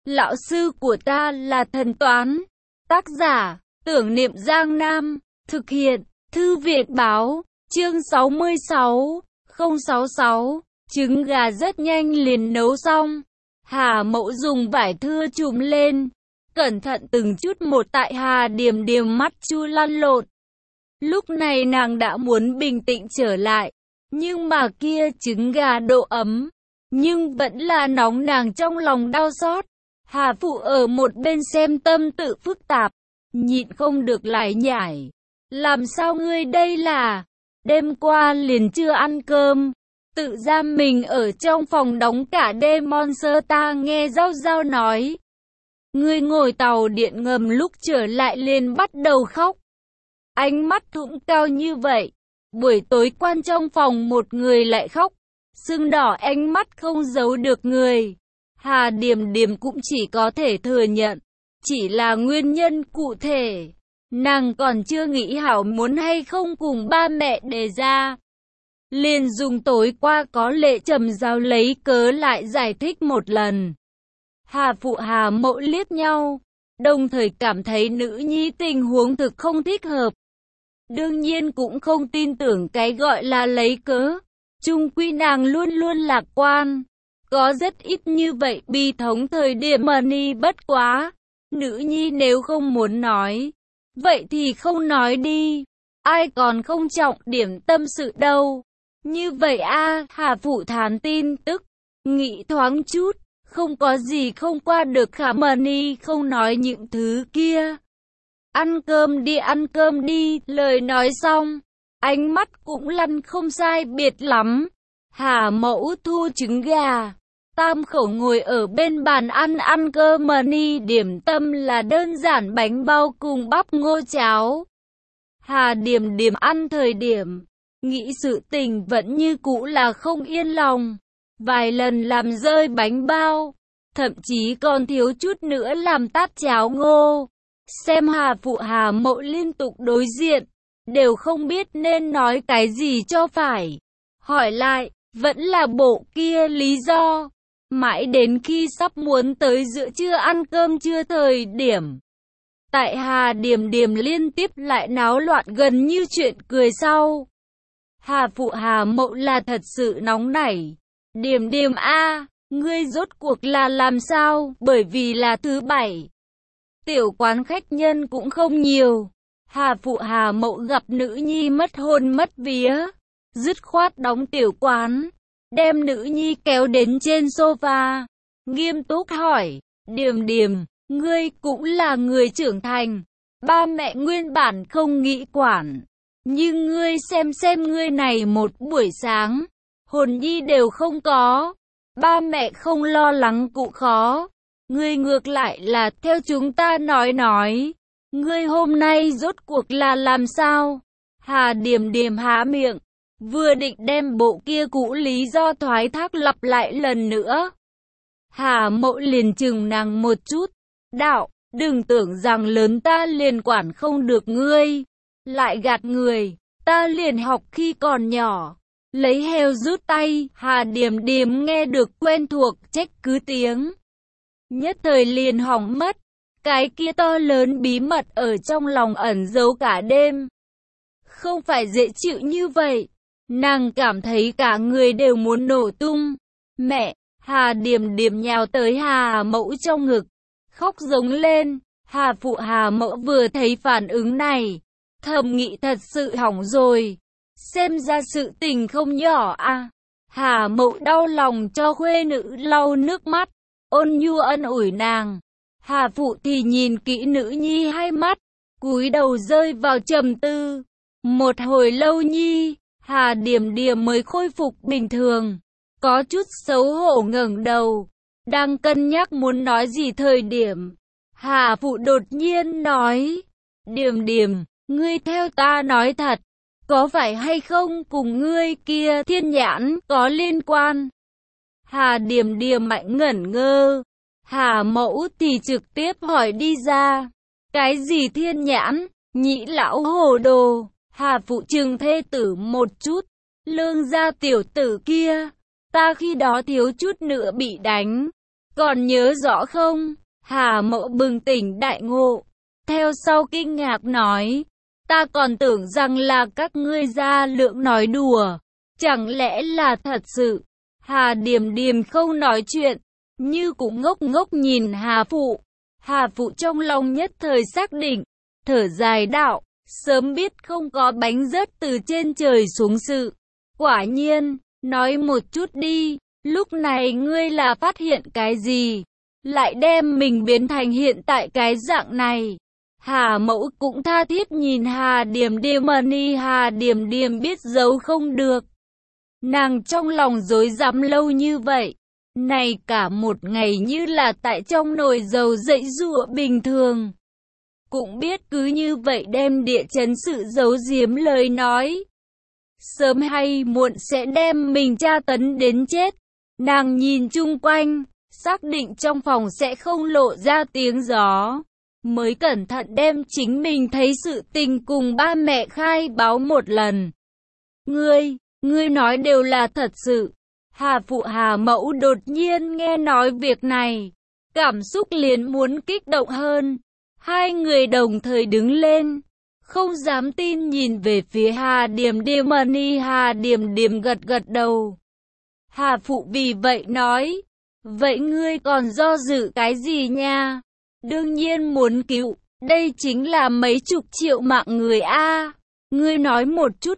Lão sư của ta là thần toán. Tác giả, Tưởng Niệm Giang Nam. Thực hiện, Thư viện báo, chương 66, 066. Trứng gà rất nhanh liền nấu xong. Hà Mậu dùng vải thưa trùm lên, cẩn thận từng chút một tại Hà Điềm Điềm mắt chu lăn lộn. Lúc này nàng đã muốn bình tĩnh trở lại, nhưng mà kia trứng gà độ ấm, nhưng vẫn là nóng, nàng trong lòng đau xót. Hà Phụ ở một bên xem tâm tự phức tạp, nhịn không được lại nhải. Làm sao ngươi đây là, đêm qua liền chưa ăn cơm, tự giam mình ở trong phòng đóng cả đêm. Monster ta nghe Giao Giao nói. Ngươi ngồi tàu điện ngầm lúc trở lại liền bắt đầu khóc. Ánh mắt thủng cao như vậy, buổi tối quan trong phòng một người lại khóc, sưng đỏ ánh mắt không giấu được người. Hà Điềm Điềm cũng chỉ có thể thừa nhận, chỉ là nguyên nhân cụ thể, nàng còn chưa nghĩ hảo muốn hay không cùng ba mẹ đề ra. Liền dùng tối qua có lệ trầm giao lấy cớ lại giải thích một lần. Hà Phụ Hà Mậu liếc nhau, đồng thời cảm thấy nữ nhi tình huống thực không thích hợp. Đương nhiên cũng không tin tưởng cái gọi là lấy cớ, chung quy nàng luôn luôn lạc quan. Có rất ít như vậy bi thống thời điểm money. Bất quá, nữ nhi nếu không muốn nói, vậy thì không nói đi, ai còn không trọng điểm tâm sự đâu. Như vậy a, Hà Phụ thán tin tức, nghĩ thoáng chút, không có gì không qua được khả money không nói những thứ kia. Ăn cơm đi, lời nói xong, ánh mắt cũng lăn không sai biệt lắm. Hà Mẫu thu trứng gà, tam khẩu ngồi ở bên bàn ăn cơm. Money điểm tâm là đơn giản bánh bao cùng bắp ngô cháo. Hà Điềm Điềm ăn thời điểm, nghĩ sự tình vẫn như cũ là không yên lòng. Vài lần làm rơi bánh bao, thậm chí còn thiếu chút nữa làm tát cháo ngô. Xem Hà Phụ Hà Mậu liên tục đối diện, đều không biết nên nói cái gì cho phải. Hỏi lại, vẫn là bộ kia lý do. Mãi đến khi sắp muốn tới giữa trưa ăn cơm trưa thời điểm, tại Hà Điềm Điềm liên tiếp lại náo loạn gần như chuyện cười sau. Hà Phụ Hà Mậu là thật sự nóng nảy. Điềm Điềm a, ngươi rốt cuộc là làm sao? Bởi vì là thứ bảy, tiểu quán khách nhân cũng không nhiều. Hà Phụ Hà Mậu gặp nữ nhi mất hồn mất vía, dứt khoát đóng tiểu quán, đem nữ nhi kéo đến trên sofa, nghiêm túc hỏi, Điềm Điềm, ngươi cũng là người trưởng thành, ba mẹ nguyên bản không nghĩ quản, nhưng ngươi xem ngươi này một buổi sáng, hồn nhi đều không có, ba mẹ không lo lắng cũng khó. Ngươi ngược lại là theo chúng ta nói, ngươi hôm nay rốt cuộc là làm sao? Hà Điềm Điềm há miệng, vừa định đem bộ kia cũ lý do thoái thác lặp lại lần nữa. Hà Mậu liền chừng nàng một chút, đạo, đừng tưởng rằng lớn ta liền quản không được ngươi, lại gạt người, ta liền học khi còn nhỏ, lấy heo rút tay. Hà Điềm Điềm nghe được quen thuộc trách cứ tiếng, nhất thời liền hỏng mất, cái kia to lớn bí mật ở trong lòng ẩn giấu cả đêm. Không phải dễ chịu như vậy, nàng cảm thấy cả người đều muốn nổ tung. Mẹ, Hà Điềm Điềm nhào tới Hà Mẫu trong ngực, khóc giống lên. Hà Phụ Hà Mẫu vừa thấy phản ứng này, thầm nghĩ thật sự hỏng rồi, xem ra sự tình không nhỏ à. Hà Mẫu đau lòng cho khuê nữ lau nước mắt, ôn nhu ân ủi nàng. Hà Phụ thì nhìn kỹ nữ nhi hai mắt, cúi đầu rơi vào trầm tư. Một hồi lâu nhi, Hà Điềm Điềm mới khôi phục bình thường, có chút xấu hổ ngẩng đầu, đang cân nhắc muốn nói gì thời điểm, Hà Phụ đột nhiên nói, Điềm Điềm, ngươi theo ta nói thật, có phải hay không cùng ngươi kia thiên nhãn có liên quan? Hà Điềm Điềm mạnh ngẩn ngơ, Hà Mẫu thì trực tiếp hỏi đi ra, cái gì thiên nhãn? Nhị lão hồ đồ. Hà Phụ trừng thê tử một chút, Lương gia tiểu tử kia, ta khi đó thiếu chút nữa bị đánh, còn nhớ rõ không? Hà Mậu bừng tỉnh đại ngộ, theo sau kinh ngạc nói, ta còn tưởng rằng là các ngươi gia lượng nói đùa, chẳng lẽ là thật sự? Hà Điềm Điềm không nói chuyện, như cũng ngốc ngốc nhìn Hà Phụ. Hà Phụ trong lòng nhất thời xác định, thở dài đạo, sớm biết không có bánh rớt từ trên trời xuống sự. Quả nhiên, nói một chút đi, lúc này ngươi là phát hiện cái gì? Lại đem mình biến thành hiện tại cái dạng này. Hà Mẫu cũng tha thiết nhìn Hà Điềm Điềm Hà Điềm Điềm biết giấu không được. Nàng trong lòng rối rắm lâu như vậy, này cả một ngày như là tại trong nồi dầu dậy giụa bình thường. Cũng biết cứ như vậy đem địa chấn sự giấu giếm lời nói. Sớm hay muộn sẽ đem mình tra tấn đến chết. Nàng nhìn chung quanh, xác định trong phòng sẽ không lộ ra tiếng gió. Mới cẩn thận đem chính mình thấy sự tình cùng ba mẹ khai báo một lần. Ngươi nói đều là thật sự. Hà Phụ Hà Mẫu đột nhiên nghe nói việc này, cảm xúc liền muốn kích động hơn. Hai người đồng thời đứng lên, không dám tin nhìn về phía Hà Điềm Điềm Hà Điềm Điềm gật gật đầu. Hà Phụ vì vậy nói, vậy ngươi còn do dự cái gì nha? Đương nhiên muốn cứu, đây chính là mấy chục triệu mạng người a. Ngươi nói một chút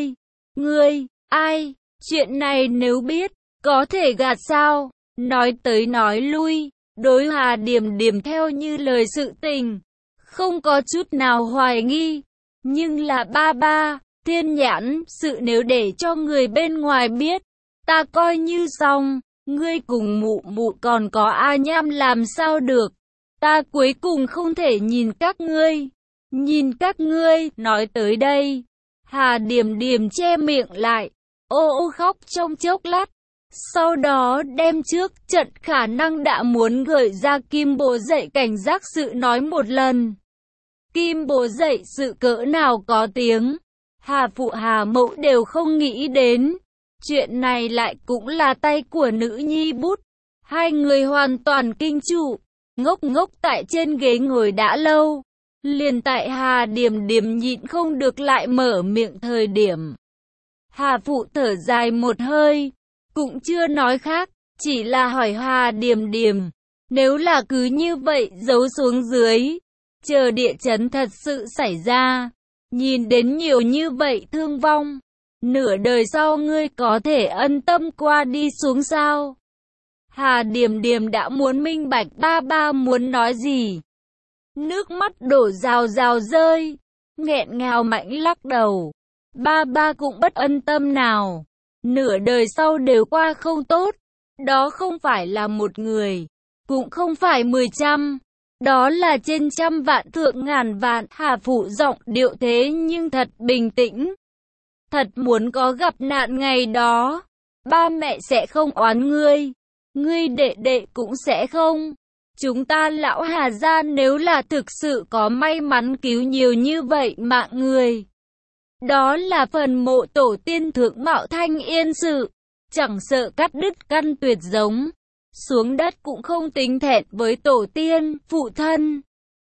ngươi, ai, chuyện này nếu biết, có thể gạt sao? Nói tới nói lui, đối Hà Điềm Điềm theo như lời sự tình, không có chút nào hoài nghi. Nhưng là ba, thiên nhãn, sự nếu để cho người bên ngoài biết, ta coi như xong, ngươi cùng mụ còn có A Nham làm sao được. Ta cuối cùng không thể nhìn các ngươi, nói tới đây. Hà Điềm Điềm che miệng lại, ô khóc trong chốc lát. Sau đó đem trước trận khả năng đã muốn gợi ra Kim Bố dậy cảnh giác sự nói một lần. Kim Bố dậy sự cỡ nào có tiếng, Hà Phụ Hà Mẫu đều không nghĩ đến. Chuyện này lại cũng là tay của nữ nhi bút. Hai người hoàn toàn kinh trụ, ngốc tại trên ghế ngồi đã lâu. Liền tại Hà Điềm Điềm nhịn không được lại mở miệng thời điểm. Hà Phụ thở dài một hơi, cũng chưa nói khác, chỉ là hỏi Hà Điềm Điềm, nếu là cứ như vậy giấu xuống dưới, chờ địa chấn thật sự xảy ra, nhìn đến nhiều như vậy thương vong, nửa đời sau ngươi có thể ân tâm qua đi xuống sao? Hà Điềm Điềm đã muốn minh bạch ba muốn nói gì. Nước mắt đổ rào rào rơi, nghẹn ngào mạnh lắc đầu. Ba cũng bất ân tâm nào. Nửa đời sau đều qua không tốt. Đó không phải là một người, cũng không phải 10 trăm. Đó là trên trăm vạn thượng ngàn vạn. Hà Phụ giọng điệu thế nhưng thật bình tĩnh. Thật muốn có gặp nạn ngày đó, ba mẹ sẽ không oán ngươi. Ngươi đệ đệ cũng sẽ không. Chúng ta lão Hà gia nếu là thực sự có may mắn cứu nhiều như vậy mạng người, đó là phần mộ tổ tiên thượng mạo thanh yên sự, chẳng sợ cắt đứt căn tuyệt giống, xuống đất cũng không tính thẹn với tổ tiên, phụ thân.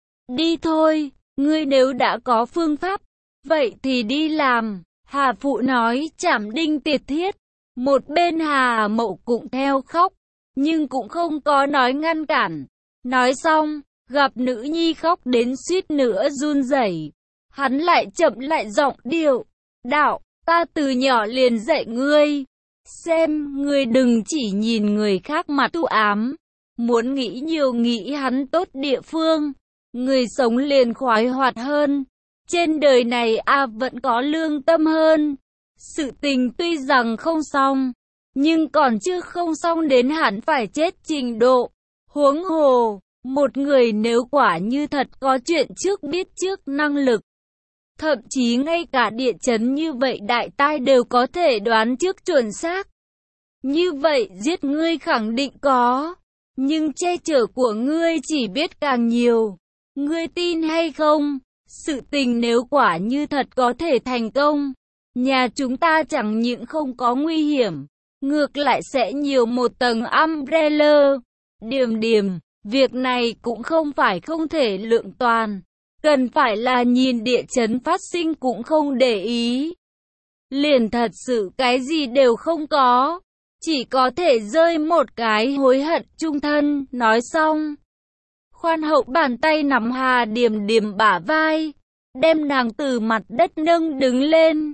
Đi thôi, ngươi nếu đã có phương pháp, vậy thì đi làm. Hà Phụ nói chảm đinh tiệt thiết. Một bên Hà Mậu cũng theo khóc, nhưng cũng không có nói ngăn cản. Nói xong, gặp nữ nhi khóc đến suýt nữa run rẩy, hắn lại chậm lại giọng điệu, đạo, ta từ nhỏ liền dạy ngươi, xem, ngươi đừng chỉ nhìn người khác mặt u ám, muốn nghĩ nhiều nghĩ hắn tốt địa phương, người sống liền khoái hoạt hơn, trên đời này vẫn có lương tâm hơn. Sự tình tuy rằng không xong, nhưng còn chưa không xong đến hẳn phải chết trình độ. Huống hồ, một người nếu quả như thật có chuyện trước biết trước năng lực, thậm chí ngay cả địa chấn như vậy đại tai đều có thể đoán trước chuẩn xác. Như vậy giết ngươi khẳng định có, nhưng che chở của ngươi chỉ biết càng nhiều. Ngươi tin hay không? Sự tình nếu quả như thật có thể thành công, nhà chúng ta chẳng những không có nguy hiểm, ngược lại sẽ nhiều một tầng umbrella. Điềm điềm, việc này cũng không phải không thể lượng toàn. Cần phải là nhìn địa chấn phát sinh cũng không để ý. Liền thật sự cái gì đều không có. Chỉ có thể rơi một cái hối hận chung thân, nói xong. Khoan hậu bàn tay nắm Hà Điềm Điềm bả vai, đem nàng từ mặt đất nâng đứng lên.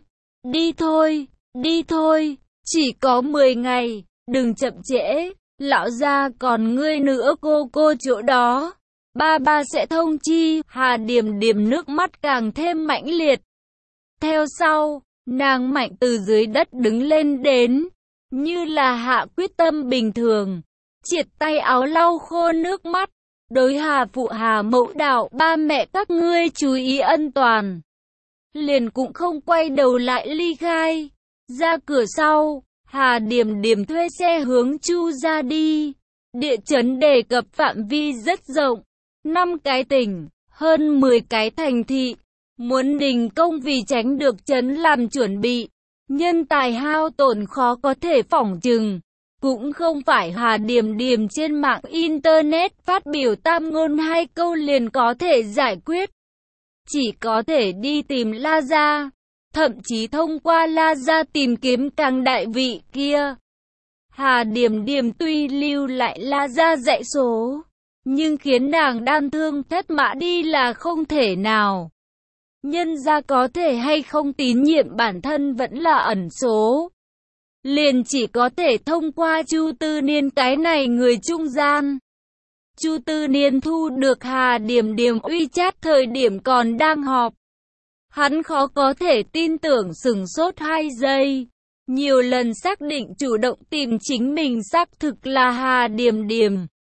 Đi thôi, chỉ có 10 ngày, đừng chậm trễ, lão gia còn ngươi nữa cô chỗ đó. Ba sẽ thông chi. Hà Điềm Điềm nước mắt càng thêm mãnh liệt. Theo sau, nàng mạnh từ dưới đất đứng lên đến, như là hạ quyết tâm bình thường, triệt tay áo lau khô nước mắt. Đối Hà phụ Hà mẫu đạo, ba mẹ các ngươi chú ý ân toàn. Liền cũng không quay đầu lại ly khai. Ra cửa sau, Hà Điềm Điềm thuê xe hướng Chu ra đi. Địa chấn đề cập phạm vi rất rộng, 5 cái tỉnh, hơn 10 cái thành thị. Muốn đình công vì tránh được chấn làm chuẩn bị, nhân tài hao tổn khó có thể phỏng chừng. Cũng không phải Hà Điềm Điềm trên mạng Internet phát biểu tam ngôn 2 câu liền có thể giải quyết. Chỉ có thể đi tìm La Gia, thậm chí thông qua La Gia tìm kiếm càng đại vị kia. Hà Điềm Điềm tuy lưu lại La Gia dãy số, nhưng khiến nàng đan thương thất mã đi là không thể nào. Nhân gia có thể hay không tín nhiệm bản thân vẫn là ẩn số. Liền chỉ có thể thông qua Chu Tư Niên cái này người trung gian. Chu Tư Niên thu được Hà Điềm Điềm WeChat thời điểm còn đang họp. Hắn khó có thể tin tưởng, sửng sốt 2 giây. Nhiều lần xác định chủ động tìm chính mình xác thực là Hà Điềm Điềm.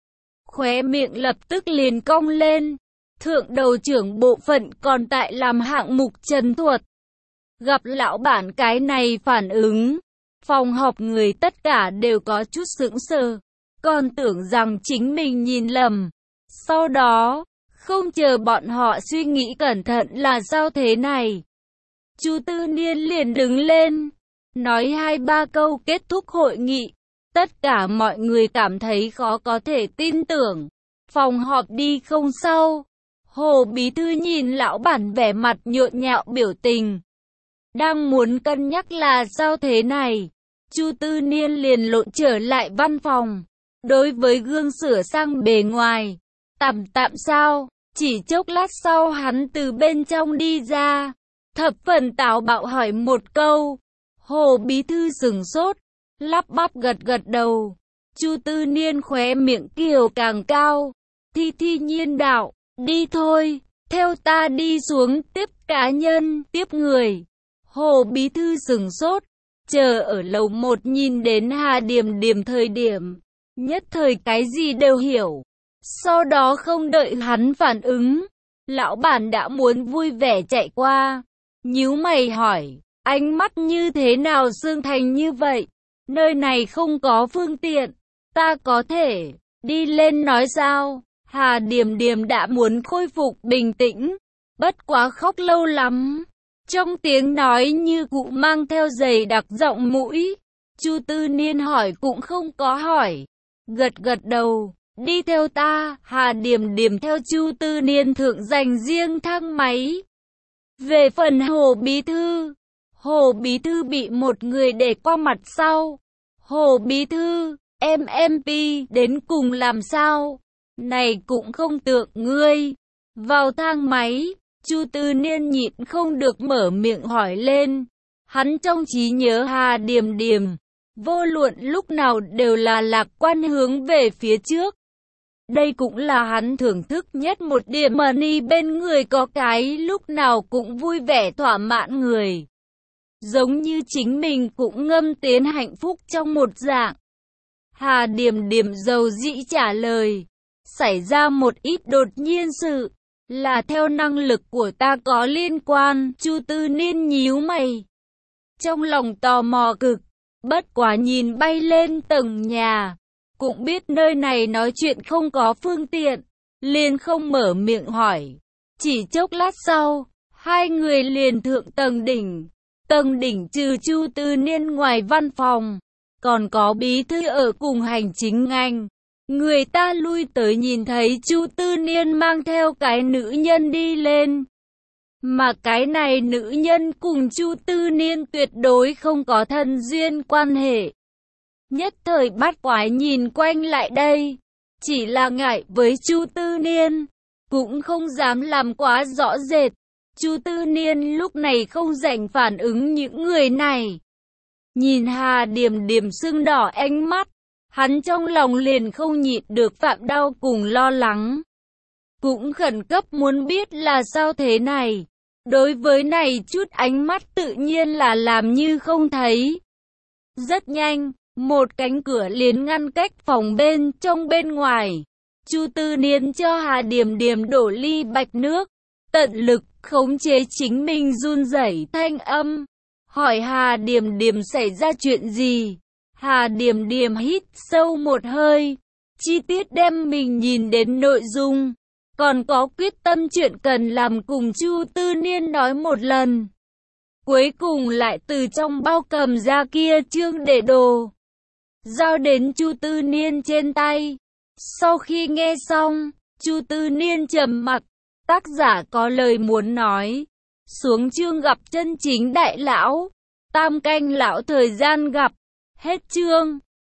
Khóe miệng lập tức liền cong lên. Thượng đầu trưởng bộ phận còn tại làm hạng mục trần thuật. Gặp lão bản cái này phản ứng, phòng họp người tất cả đều có chút sững sờ, còn tưởng rằng chính mình nhìn lầm. Sau đó, không chờ bọn họ suy nghĩ cẩn thận là sao thế này, Chu Tư Niên liền đứng lên, nói 2-3 câu kết thúc hội nghị. Tất cả mọi người cảm thấy khó có thể tin tưởng. Phòng họp đi không sau, Hồ Bí Thư nhìn lão bản vẻ mặt nhộn nhạo biểu tình. Đang muốn cân nhắc là sao thế này, Chu Tư Niên liền lộn trở lại văn phòng. Đối với gương sửa sang bề ngoài, tạm sao, chỉ chốc lát sau hắn từ bên trong đi ra. Thập phần táo bạo hỏi một câu. Hồ Bí Thư sửng sốt, lắp bắp gật đầu. Chu Tư Niên khóe miệng kiều càng cao. Thi nhiên đạo, đi thôi, theo ta đi xuống tiếp cá nhân, tiếp người. Hồ Bí Thư sửng sốt, chờ ở lầu 1 nhìn đến Hà Điềm Điềm thời điểm, nhất thời cái gì đều hiểu. Sau đó không đợi hắn phản ứng, lão bản đã muốn vui vẻ chạy qua. Nhíu mày hỏi, ánh mắt như thế nào xương thành như vậy? Nơi này không có phương tiện, ta có thể đi lên nói sao? Hà Điềm Điềm đã muốn khôi phục bình tĩnh, bất quá khóc lâu lắm. Trong tiếng nói như cụ mang theo dày đặc giọng mũi. Chu Tư Niên hỏi cũng không có hỏi, gật đầu, đi theo ta. Hà Điềm Điềm theo Chu Tư Niên thượng dành riêng thang máy. Về phần Hồ Bí Thư bị một người để qua mặt sau. Hồ Bí Thư, MP đến cùng làm sao? Này cũng không tượng ngươi. Vào thang máy, Chu Tư Niên nhịn không được mở miệng hỏi lên. Hắn trong trí nhớ Hà Điềm Điềm, vô luận lúc nào đều là lạc quan hướng về phía trước. Đây cũng là hắn thưởng thức nhất một điểm, money bên người có cái lúc nào cũng vui vẻ thỏa mãn người. Giống như chính mình cũng ngâm tiến hạnh phúc trong một dạng. Hà Điềm Điềm dầu dĩ trả lời, xảy ra một ít đột nhiên sự, là theo năng lực của ta có liên quan. Chu Tư Niên nhíu mày, trong lòng tò mò cực, bất quá nhìn bay lên tầng nhà, cũng biết nơi này nói chuyện không có phương tiện, liền không mở miệng hỏi. Chỉ chốc lát sau, hai người liền thượng tầng đỉnh. Tầng đỉnh trừ Chu Tư Niên ngoài văn phòng, còn có bí thư ở cùng hành chính ngành. Người ta lui tới nhìn thấy Chu Tư Niên mang theo cái nữ nhân đi lên. Mà cái này nữ nhân cùng Chu Tư Niên tuyệt đối không có thân duyên quan hệ. Nhất thời bắt quái nhìn quanh lại đây. Chỉ là ngại với Chu Tư Niên, cũng không dám làm quá rõ rệt. Chu Tư Niên lúc này không rảnh phản ứng những người này. Nhìn Hà Điềm Điềm sưng đỏ ánh mắt, hắn trong lòng liền không nhịn được phạm đau cùng lo lắng. Cũng khẩn cấp muốn biết là sao thế này. Đối với này chút ánh mắt tự nhiên là làm như không thấy. Rất nhanh, một cánh cửa liền ngăn cách phòng bên trong bên ngoài. Chu Tư Niên cho Hà Điềm Điềm đổ ly bạch nước, tận lực khống chế chính mình run rẩy thanh âm. Hỏi Hà Điềm Điềm xảy ra chuyện gì? Hà Điềm Điềm hít sâu một hơi, chi tiết đem mình nhìn đến nội dung, còn có quyết tâm chuyện cần làm cùng Chu Tư Niên nói một lần. Cuối cùng lại từ trong bao cầm ra kia chương để đồ, giao đến Chu Tư Niên trên tay. Sau khi nghe xong, Chu Tư Niên trầm mặc, tác giả có lời muốn nói. Xuống chương gặp chân chính đại lão, tam canh lão thời gian gặp. Hết chương.